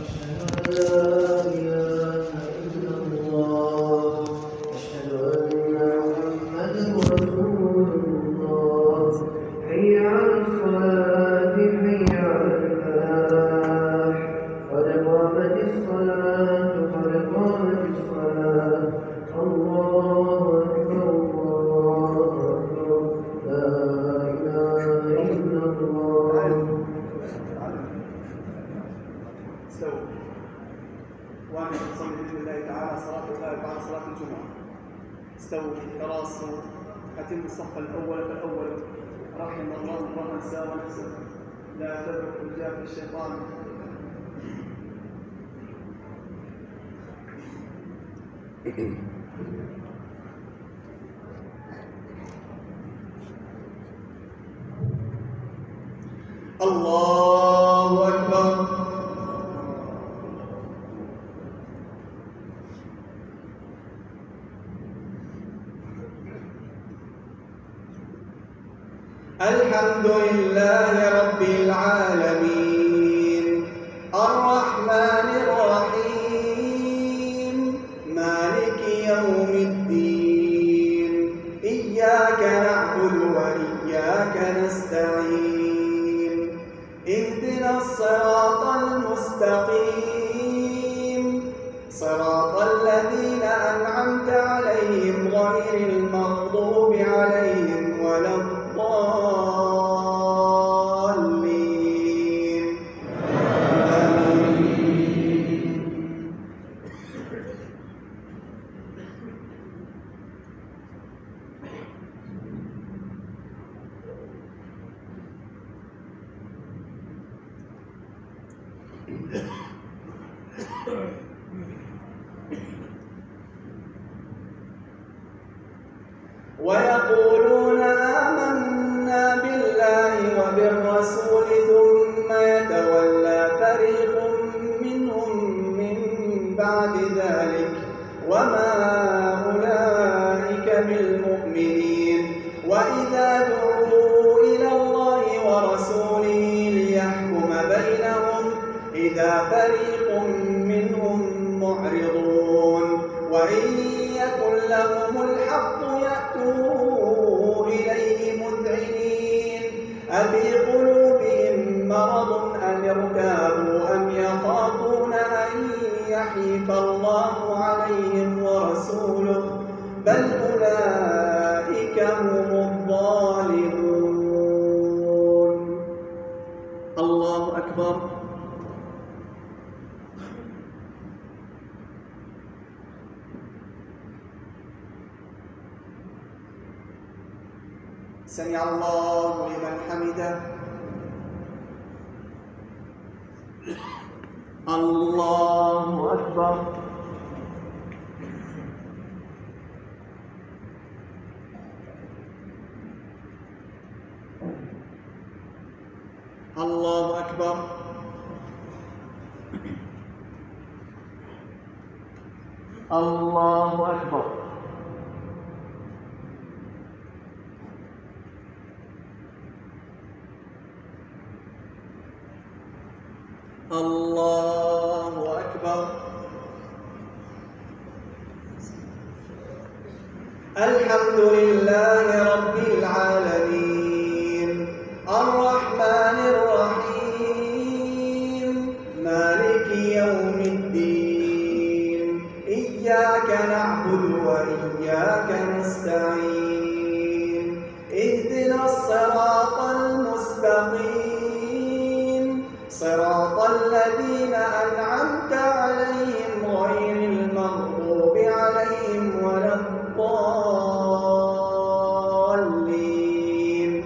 استووا تراصوا أتموا الصف الأول فالأول رحم الله امرأ ساوى نفسه لا تترك رجال الشيطان. الله أكبر. الحمد لله رب العالمين الرحمن الرحيم مالك يوم الدين إياك نعبد وإياك نستعين اهدنا الصراط المستقيم صراط الذين أنعمت عليهم غير المغضوب عليهم ولا الضالين. ويقولون آمنا بالله وبالرسول ثم يتولى فريق منهم من بعد ذلك وما أولئك بالمؤمنين وإذا دعوا إلى الله ورسوله ليحكم بينهم إذا فريق منهم معرضون وإن يكن لهم الحق يأتوا إليه مذعنين أفي قلوبهم مرض أم ارتابوا أم يخافون أن يحيف الله عليهم ورسوله بل أولئك هم الظالمون. الله أكبر. سمع الله لمن حمده. الله أكبر. الله أكبر. الله أكبر. الله أكبر. الحمد لله رب العالمين الرحمن الرحيم مالك يوم الدين إياك نعبد وإياك نستعين اهدنا الصراط المستقيم صراط الذين أنعمت عليهم غير المغضوب عليهم ولا الضالين.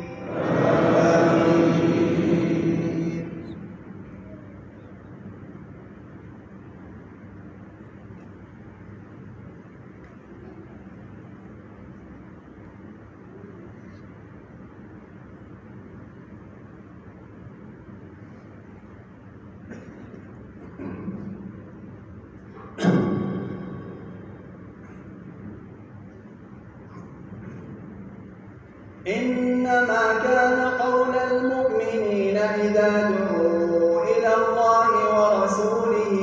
إنما كان قول المؤمنين إذا دعوا إلى الله ورسوله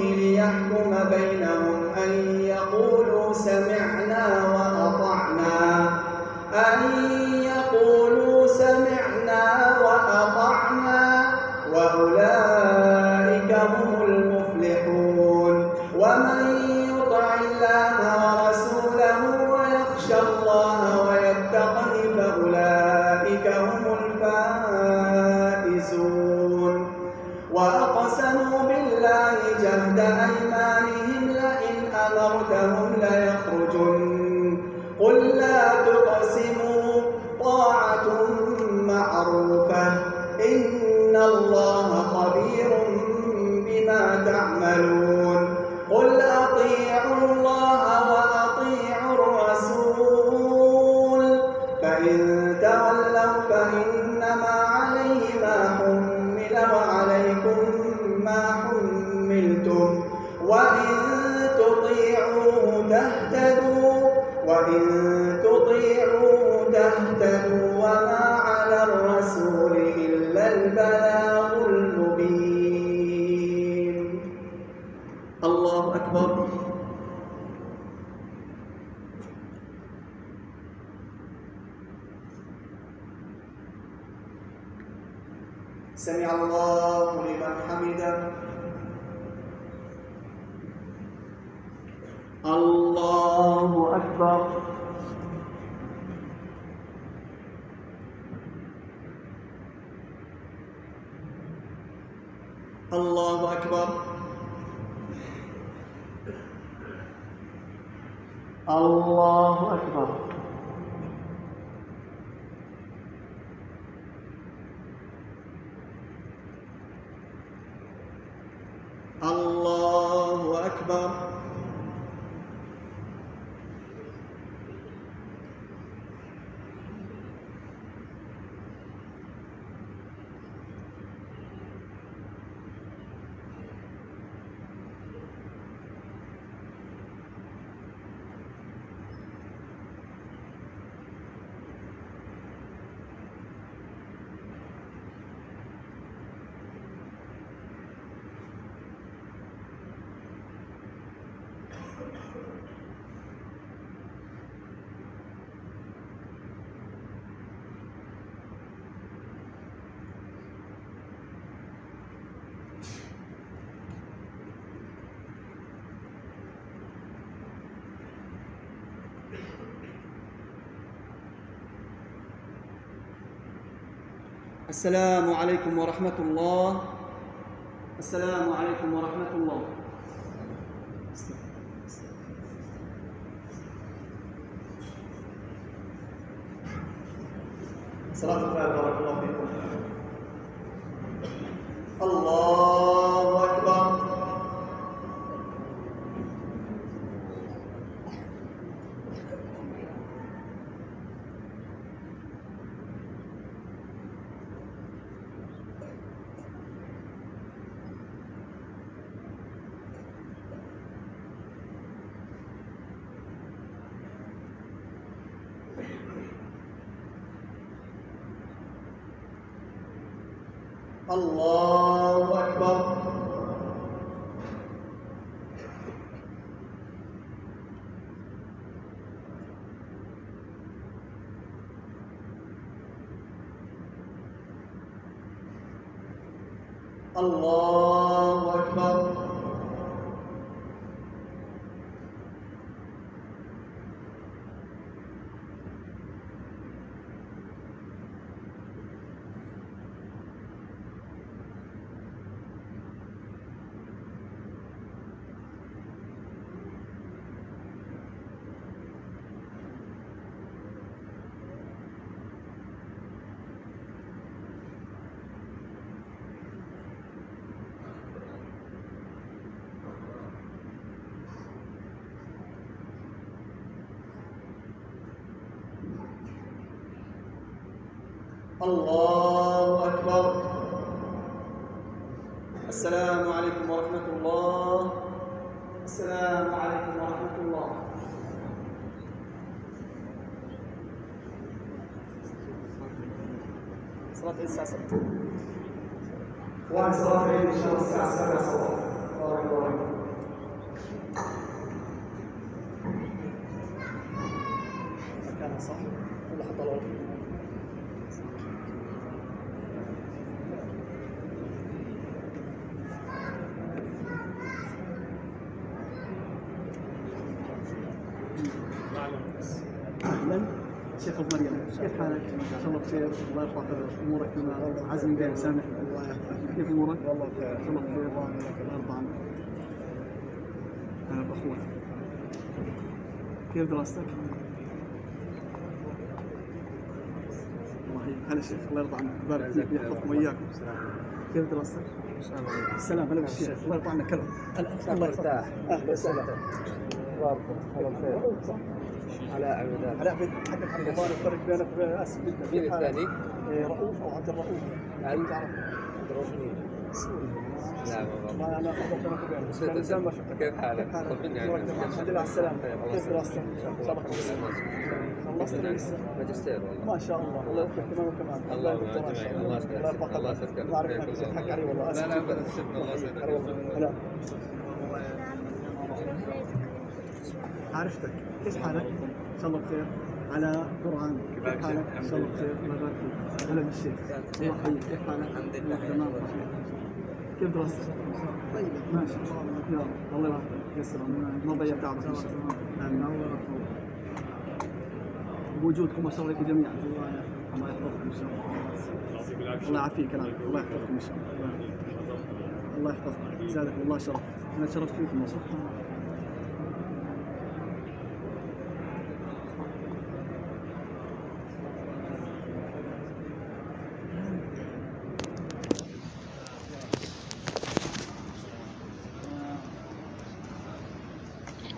جهد أيمانهم لئن أمرتهم ليخرجن قل لا تقسموا طاعة معروفة إن الله خبير بما تعملون قل أطيعوا الله وأطيعوا الرسول فإن تولوا فإنما عليه ما حمل وعليكم ما حملتم وإن تطيعوه تهتدوا وما على الرسول إلا البلاغ المبين. الله أكبر. سمع الله لمن حمده. الله أكبر. الله أكبر. الله أكبر. الله أكبر. السلام عليكم ورحمة الله. السلام عليكم ورحمة الله. صلاة الله بارك الله فيكم. الله أكبر. الله أكبر. الله أكبر. الله أكبر. السلام عليكم ورحمة الله. السلام عليكم ورحمة الله. صلاة الساعة 6 وعن صلاة العيد إن شاء الله الساعة 7 صباحا. بارك الله فيكم. مكانها صح ولا حط على الوجه؟ أهلا شيخ أبو مريم، كيف حالك؟ إن شاء الله بخير، الله يرفع أمورك بما عزم بين سامح. كيف أمورك؟ والله بخير، إن شاء الله بخير، الله يرضى عنك. اخوي. كيف دراستك؟ الله هلا شيخ، الله يرضى عنك، يبارك فيك ويحفظكم وياكم. كيف دراستك؟ السلام عليكم الشيخ، الله يرضى عنك. الله يرضى عنك. اهلا وسهلا. على عبد على عبد حقك عبد الله. الفرق بينك واسم مين الثاني؟ رؤوف او عبد الرؤوف؟ عبد الرؤوف مين؟ لا ما انا خبرت انا وبينك. كيف حالك؟ طمني عنك. الحمد لله على السلامة. كيف دراستك؟ خلصت لسه؟ ماجستير والله. ما شاء الله، الله يوفقك كمان وكمان. الله يجمعك. الله يسعدك. الله يسعدك. الله يعرف انك زدت حق علي والله. لا لا ابدا، الله يسعدك. هلا. عرفتك، كيف حالك؟ ان شاء الله بخير. على قرآن، كيف حالك؟ ان شاء الله بخير، الله يبارك فيك. هلا بالشيخ، الله يحييك، كيف حالك؟ الحمد لله تمام. كيف دراستك؟ طيب ماشي. يلا الله يبارك فيك، يسر ما ضيعت تعبك ان شاء الله. بوجودكم ما شاء الله عليكم جميعا. الله يحفظكم ان شاء الله. الله يعافيك كلامك، الله يحفظكم ان شاء الله. الله يحفظكم، زادكم الله شرف. انا تشرفت فيكم والله.